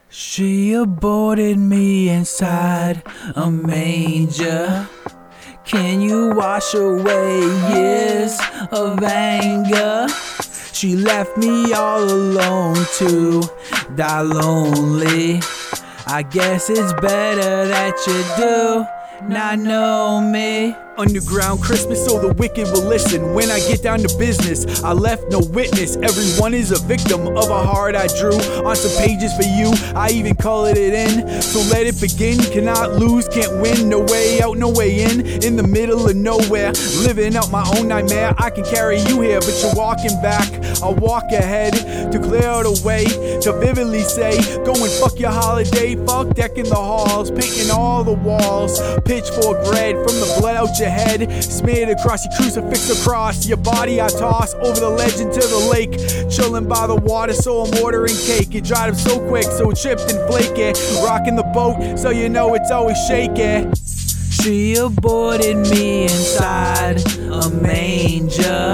She aborted me inside a manger. Can you wash away years of anger? She left me all alone to die lonely. I guess it's better that you do not know me. Underground Christmas so the wicked will listen. When I get down to business, I left no witness. Everyone is a victim of a heart I drew on some pages for you. I even colored it in, so let it begin. Cannot lose, can't win, no way out, no way in the middle of nowhere, living out my own nightmare. I can carry you here, but you're walking back. I'll walk ahead to clear out a way to vividly say, go and fuck your holiday. Fuck decking the halls, painting all the walls, pitchfork red from the blood out your head, smeared across your crucifix, across your body I toss over the ledge into the lake, chilling by the water so I'm ordering cake. It dried up so quick so it tripped and flaky, rocking the boat so you know it's always shaky. She aborted me inside a manger.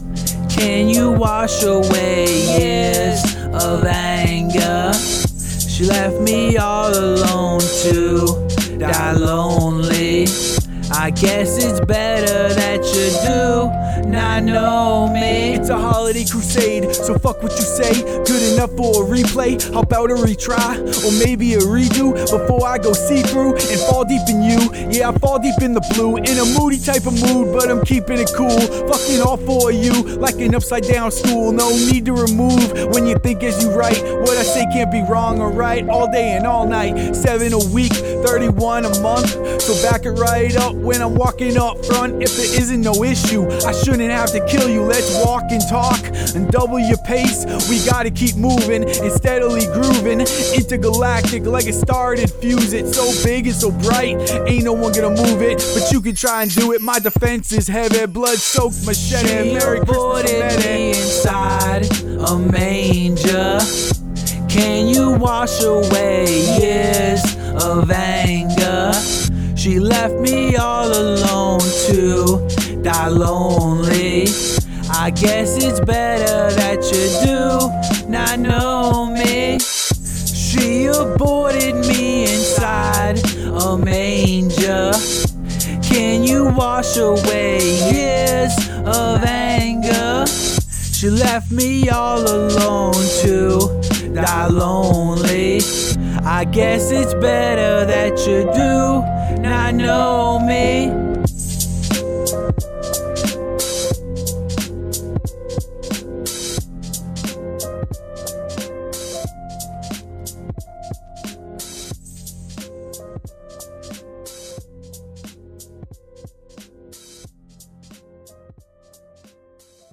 Can you wash away years of anger? She left me all alone to die lonely. I guess it's better that you do not know me. It's a holiday crusade, so fuck what you say. Good enough for a replay, how about a retry? Or maybe a redo before I go see-through and fall deep in you. Yeah, I fall deep in the blue, in a moody type of mood, but I'm keeping it cool. Fucking all for you, like an upside down stool. No need to remove when you think as you write. What I say can't be wrong or right, all day and all night. 7 a week, 31 a month, so back it right up when I'm walking up front. If there isn't no issue, I shouldn't have to kill you. Let's walk and talk and double your pace. We gotta keep moving and steadily grooving. Intergalactic like a star that fuse it. So big and so bright, ain't no one gonna move it, but you can try and do it. My defense is heavy, blood-soaked machete. She Merry Christmas, aborted me inside a manger. Can you wash away years of anger? She left me all alone to die lonely. I guess it's better that you do not know me. She aborted me inside a manger. Can you wash away years of anger? She left me all alone to die lonely. I guess it's better that you do not know me.